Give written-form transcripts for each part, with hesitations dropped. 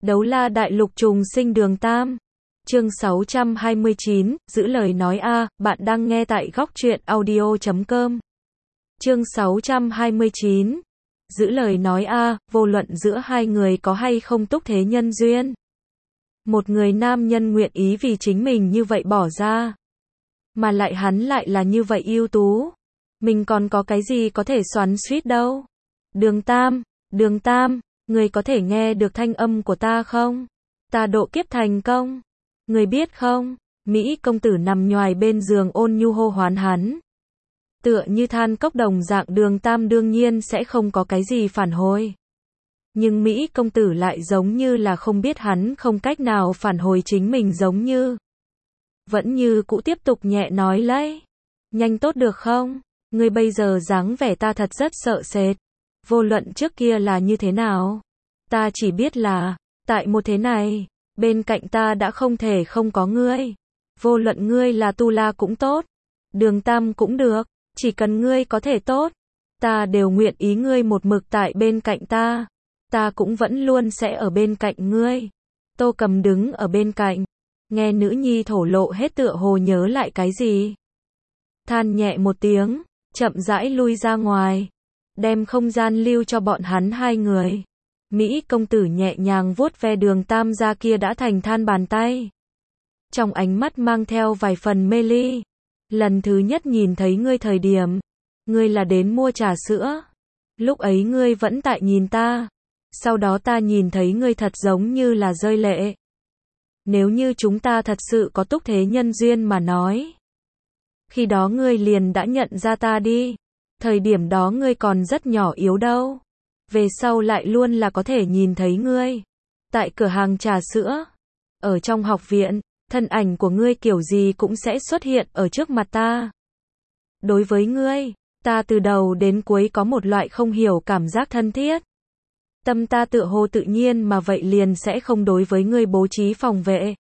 Đấu la đại lục trùng sinh đường Tam. Chương 629, giữ lời nói a, bạn đang nghe tại góc truyện audio.com. Chương 629, giữ lời nói a, vô luận giữa hai người có hay không túc thế nhân duyên. Một người nam nhân nguyện ý vì chính mình như vậy bỏ ra. Mà lại hắn lại là như vậy ưu tú. Mình còn có cái gì có thể xoắn xuýt đâu. Đường Tam, người có thể nghe được thanh âm của ta không? Ta độ kiếp thành công. Người biết không? Mỹ công tử nằm nhoài bên giường ôn nhu hô hoán hắn. Tựa như than cốc đồng dạng đường Tam đương nhiên sẽ không có cái gì phản hồi. Nhưng Mỹ công tử lại giống như là không biết hắn không cách nào phản hồi chính mình giống như. Vẫn như cũ tiếp tục nhẹ nói lấy. Nhanh tốt được không? Ngươi bây giờ dáng vẻ ta thật rất sợ sệt. Vô luận trước kia là như thế nào. Ta chỉ biết là, tại một thế này, bên cạnh ta đã không thể không có ngươi. Vô luận ngươi là Tu La cũng tốt. Đường Tam cũng được. Chỉ cần ngươi có thể tốt. Ta đều nguyện ý ngươi một mực tại bên cạnh ta. Ta cũng vẫn luôn sẽ ở bên cạnh ngươi. Tô Cầm đứng ở bên cạnh. Nghe nữ nhi thổ lộ hết tựa hồ nhớ lại cái gì. Than nhẹ một tiếng, chậm rãi lui ra ngoài. Đem không gian lưu cho bọn hắn hai người. Mỹ công tử nhẹ nhàng vuốt ve đường Tam ra kia đã thành than bàn tay. Trong ánh mắt mang theo vài phần mê ly. Lần thứ nhất nhìn thấy ngươi thời điểm. Ngươi là đến mua trà sữa. Lúc ấy ngươi vẫn tại nhìn ta. Sau đó ta nhìn thấy ngươi thật giống như là rơi lệ. Nếu như chúng ta thật sự có túc thế nhân duyên mà nói. Khi đó ngươi liền đã nhận ra ta đi. Thời điểm đó ngươi còn rất nhỏ yếu đâu. Về sau lại luôn là có thể nhìn thấy ngươi. Tại cửa hàng trà sữa. Ở trong học viện, thân ảnh của ngươi kiểu gì cũng sẽ xuất hiện ở trước mặt ta. Đối với ngươi, ta từ đầu đến cuối có một loại không hiểu cảm giác thân thiết. Tâm ta tựa hồ tự nhiên mà vậy liền sẽ không đối với ngươi bố trí phòng vệ.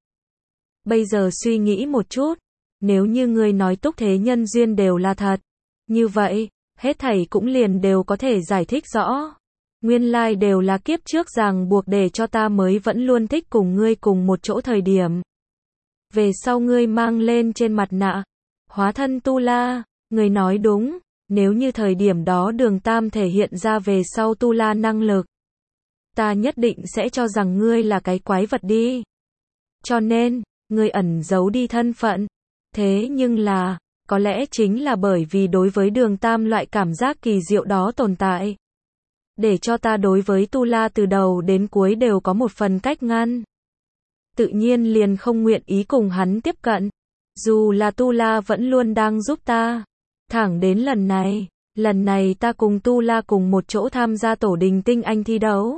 Bây giờ suy nghĩ một chút. Nếu như ngươi nói túc thế nhân duyên đều là thật. Như vậy, hết thảy cũng liền đều có thể giải thích rõ. Nguyên lai đều là kiếp trước ràng buộc để cho ta mới vẫn luôn thích cùng ngươi cùng một chỗ thời điểm. Về sau ngươi mang lên trên mặt nạ. Hóa thân Tu La, ngươi nói đúng. Nếu như thời điểm đó đường Tam thể hiện ra về sau Tu La năng lực. Ta nhất định sẽ cho rằng ngươi là cái quái vật đi. Cho nên, ngươi ẩn giấu đi thân phận. Thế nhưng là, có lẽ chính là bởi vì đối với đường Tam loại cảm giác kỳ diệu đó tồn tại. Để cho ta đối với Tu La từ đầu đến cuối đều có một phần cách ngăn. Tự nhiên liền không nguyện ý cùng hắn tiếp cận. Dù là Tu La vẫn luôn đang giúp ta. Thẳng đến lần này ta cùng Tu La cùng một chỗ tham gia tổ đình tinh anh thi đấu.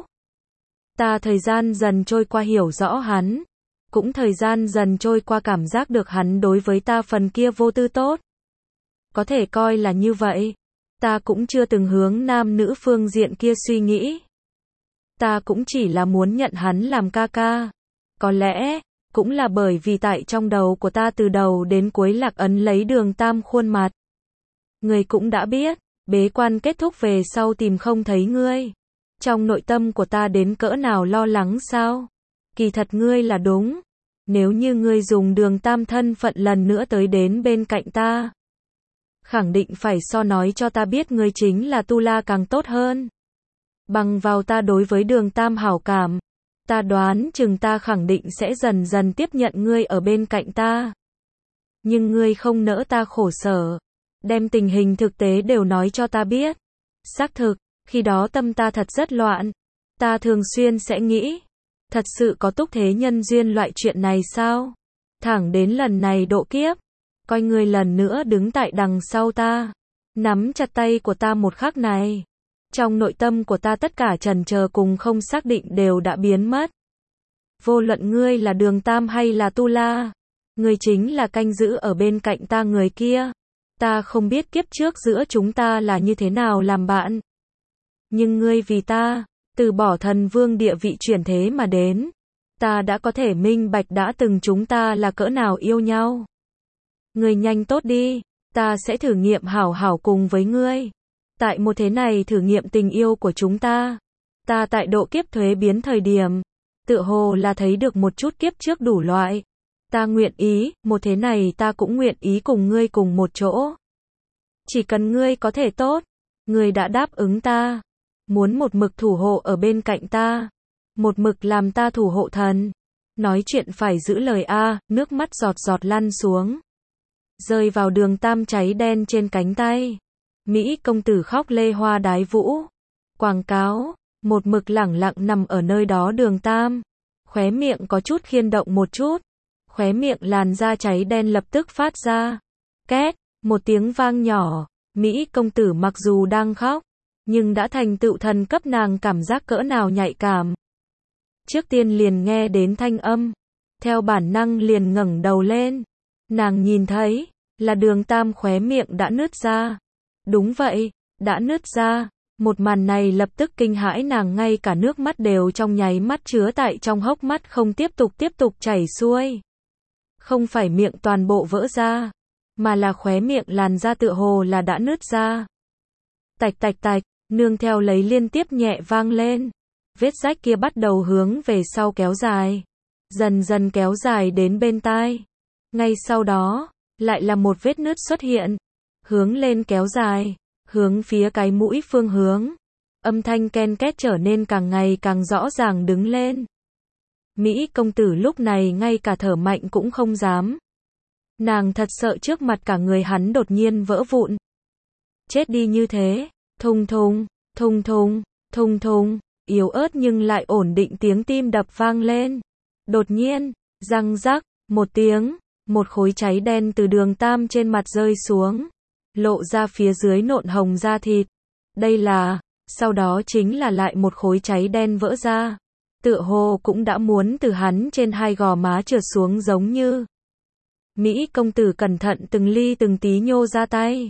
Ta thời gian dần trôi qua hiểu rõ hắn. Cũng thời gian dần trôi qua cảm giác được hắn đối với ta phần kia vô tư tốt. Có thể coi là như vậy. Ta cũng chưa từng hướng nam nữ phương diện kia suy nghĩ. Ta cũng chỉ là muốn nhận hắn làm ca ca. Có lẽ, cũng là bởi vì tại trong đầu của ta từ đầu đến cuối lạc ấn lấy đường Tam khuôn mặt. Ngươi cũng đã biết, bế quan kết thúc về sau tìm không thấy ngươi. Trong nội tâm của ta đến cỡ nào lo lắng sao? Kỳ thật ngươi là đúng. Nếu như ngươi dùng đường Tam thân phận lần nữa tới đến bên cạnh ta. Khẳng định phải so nói cho ta biết ngươi chính là Tu La càng tốt hơn. Bằng vào ta đối với đường Tam hảo cảm. Ta đoán chừng ta khẳng định sẽ dần dần tiếp nhận ngươi ở bên cạnh ta. Nhưng ngươi không nỡ ta khổ sở. Đem tình hình thực tế đều nói cho ta biết. Xác thực, khi đó tâm ta thật rất loạn. Ta thường xuyên sẽ nghĩ. Thật sự có túc thế nhân duyên loại chuyện này sao? Thẳng đến lần này độ kiếp. Coi ngươi lần nữa đứng tại đằng sau ta. Nắm chặt tay của ta một khắc này. Trong nội tâm của ta tất cả chần chờ cùng không xác định đều đã biến mất. Vô luận ngươi là đường Tam hay là Tu La. Ngươi chính là canh giữ ở bên cạnh ta người kia. Ta không biết kiếp trước giữa chúng ta là như thế nào làm bạn. Nhưng ngươi vì ta, từ bỏ thần vương địa vị chuyển thế mà đến. Ta đã có thể minh bạch đã từng chúng ta là cỡ nào yêu nhau. Ngươi nhanh tốt đi, ta sẽ thử nghiệm hảo hảo cùng với ngươi. Tại một thế này thử nghiệm tình yêu của chúng ta. Ta tại độ kiếp thuế biến thời điểm. tựa hồ là thấy được một chút kiếp trước đủ loại. Ta nguyện ý, một thế này ta cũng nguyện ý cùng ngươi cùng một chỗ. Chỉ cần ngươi có thể tốt, ngươi đã đáp ứng ta, muốn một mực thủ hộ ở bên cạnh ta, một mực làm ta thủ hộ thần. Nói chuyện phải giữ lời a, nước mắt giọt giọt lăn xuống, rơi vào Đường Tam cháy đen trên cánh tay. Mỹ công tử khóc lê hoa đái vũ. Quảng cáo, một mực lẳng lặng nằm ở nơi đó Đường Tam, khóe miệng có chút khiên động một chút, khóe miệng làn da cháy đen lập tức phát ra két, một tiếng vang nhỏ. Mỹ công tử mặc dù đang khóc, nhưng đã thành tựu thần cấp, nàng cảm giác cỡ nào nhạy cảm. Trước tiên liền nghe đến thanh âm, theo bản năng liền ngẩng đầu lên. Nàng nhìn thấy, là Đường Tam khóe miệng đã nứt ra. Đúng vậy, đã nứt ra. Một màn này lập tức kinh hãi nàng, ngay cả nước mắt đều trong nháy mắt chứa tại trong hốc mắt, không tiếp tục chảy xuôi. Không phải miệng toàn bộ vỡ ra, mà là khóe miệng làn da tựa hồ là đã nứt ra. Tạch tạch tạch, nương theo lấy liên tiếp nhẹ vang lên. Vết rách kia bắt đầu hướng về sau kéo dài, dần dần kéo dài đến bên tai. Ngay sau đó, lại là một vết nứt xuất hiện, hướng lên kéo dài, hướng phía cái mũi phương hướng. Âm thanh ken két trở nên càng ngày càng rõ ràng đứng lên. Mỹ công tử lúc này ngay cả thở mạnh cũng không dám. Nàng thật sợ trước mặt cả người hắn đột nhiên vỡ vụn. Chết đi như thế, thùng thùng, thùng thùng, thùng thùng, yếu ớt nhưng lại ổn định tiếng tim đập vang lên. Đột nhiên, răng rắc, một tiếng, một khối cháy đen từ Đường Tam trên mặt rơi xuống, lộ ra phía dưới nộn hồng da thịt. Đây là, sau đó chính là lại một khối cháy đen vỡ ra, tựa hồ cũng đã muốn từ hắn trên hai gò má trượt xuống giống như. Mỹ công tử cẩn thận từng ly từng tí nhô ra tay,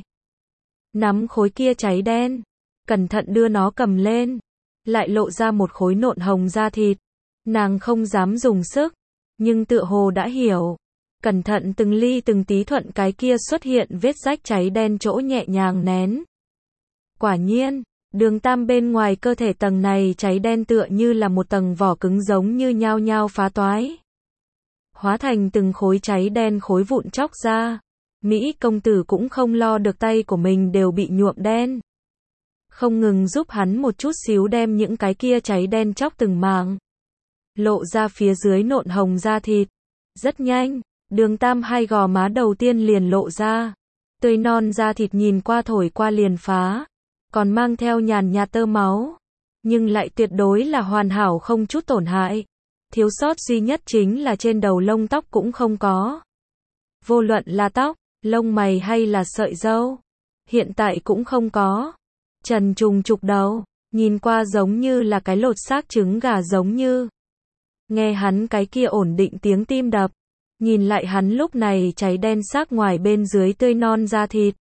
nắm khối kia cháy đen, cẩn thận đưa nó cầm lên, lại lộ ra một khối nộn hồng da thịt. Nàng không dám dùng sức, nhưng tựa hồ đã hiểu, cẩn thận từng ly từng tí thuận cái kia xuất hiện vết rách cháy đen chỗ nhẹ nhàng nén. Quả nhiên, Đường Tam bên ngoài cơ thể tầng này cháy đen tựa như là một tầng vỏ cứng giống như nhao nhao phá toái, hóa thành từng khối cháy đen khối vụn chóc ra. Mỹ công tử cũng không lo được tay của mình đều bị nhuộm đen, không ngừng giúp hắn một chút xíu đem những cái kia cháy đen chóc từng mảng, lộ ra phía dưới nộn hồng da thịt. Rất nhanh, Đường Tam hai gò má đầu tiên liền lộ ra, tươi non da thịt nhìn qua thổi qua liền phá, còn mang theo nhàn nhạt tơ máu, nhưng lại tuyệt đối là hoàn hảo không chút tổn hại. Thiếu sót duy nhất chính là trên đầu lông tóc cũng không có. Vô luận là tóc, lông mày hay là sợi râu, hiện tại cũng không có. Trần trùng trục đầu, nhìn qua giống như là cái lột xác trứng gà giống như. Nghe hắn cái kia ổn định tiếng tim đập, nhìn lại hắn lúc này cháy đen xác ngoài bên dưới tươi non da thịt.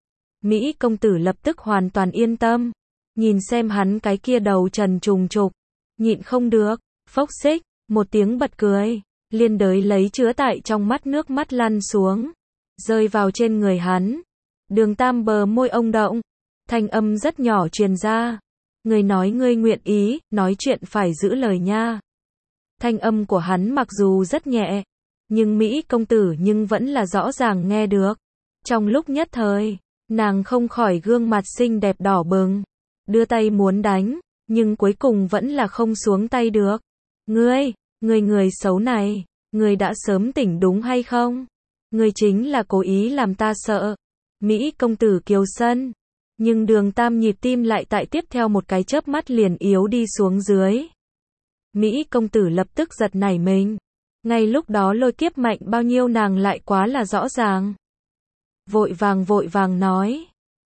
Mỹ công tử lập tức hoàn toàn yên tâm, nhìn xem hắn cái kia đầu trần trùng trục, nhịn không được, phốc xích, một tiếng bật cười, liên đới lấy chứa tại trong mắt nước mắt lăn xuống, rơi vào trên người hắn. Đường Tam bờ môi ông động, thanh âm rất nhỏ truyền ra, người nói ngươi nguyện ý, nói chuyện phải giữ lời nha. Thanh âm của hắn mặc dù rất nhẹ, nhưng Mỹ công tử nhưng vẫn là rõ ràng nghe được. Trong lúc nhất thời, nàng không khỏi gương mặt xinh đẹp đỏ bừng, đưa tay muốn đánh, nhưng cuối cùng vẫn là không xuống tay được. Người xấu này, người đã sớm tỉnh đúng hay không? Người chính là cố ý làm ta sợ. Mỹ công tử kiều sân, nhưng Đường Tam nhịp tim lại tại tiếp theo một cái chớp mắt liền yếu đi xuống dưới. Mỹ công tử lập tức giật nảy mình, ngay lúc đó lôi kiếp mạnh bao nhiêu nàng lại quá là rõ ràng. Vội vàng nói,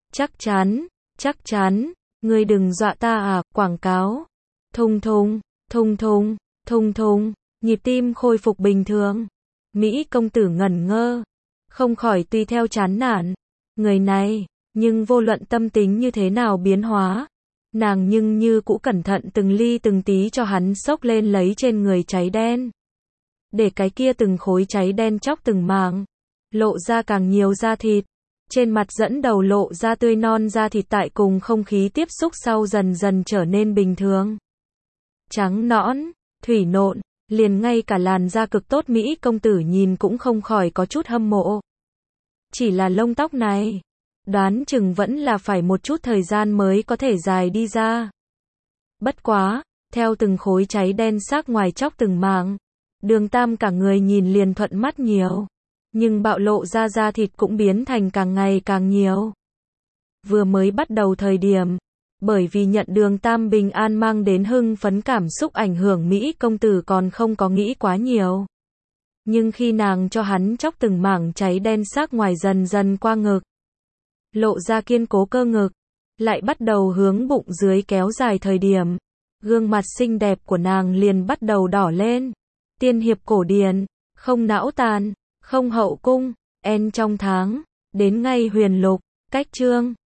chắc chắn, ngươi đừng dọa ta à, quảng cáo. Thùng thùng, thùng thùng, thùng thùng, nhịp tim khôi phục bình thường. Mỹ công tử ngẩn ngơ, không khỏi tùy theo chán nản. Người này, nhưng vô luận tâm tính như thế nào biến hóa, nàng nhưng như cũ cẩn thận từng ly từng tí cho hắn xốc lên lấy trên người cháy đen. Để cái kia từng khối cháy đen chóc từng mảng, lộ ra càng nhiều da thịt. Trên mặt dẫn đầu lộ ra tươi non da thịt tại cùng không khí tiếp xúc sau dần dần trở nên bình thường. Trắng nõn, thủy nộn, liền ngay cả làn da cực tốt Mỹ công tử nhìn cũng không khỏi có chút hâm mộ. Chỉ là lông tóc này, đoán chừng vẫn là phải một chút thời gian mới có thể dài đi ra. Bất quá, theo từng khối cháy đen xác ngoài chóc từng mảng, Đường Tam cả người nhìn liền thuận mắt nhiều, nhưng bạo lộ ra da thịt cũng biến thành càng ngày càng nhiều. Vừa mới bắt đầu thời điểm, bởi vì nhận Đường Tam bình an mang đến hưng phấn cảm xúc ảnh hưởng Mỹ công tử còn không có nghĩ quá nhiều. Nhưng khi nàng cho hắn chóc từng mảng cháy đen xác ngoài dần dần qua ngực, lộ ra kiên cố cơ ngực, lại bắt đầu hướng bụng dưới kéo dài thời điểm, gương mặt xinh đẹp của nàng liền bắt đầu đỏ lên. Tiên hiệp cổ điển, không não tàn, không hậu cung, en trong tháng, đến ngay huyền lục, cách chương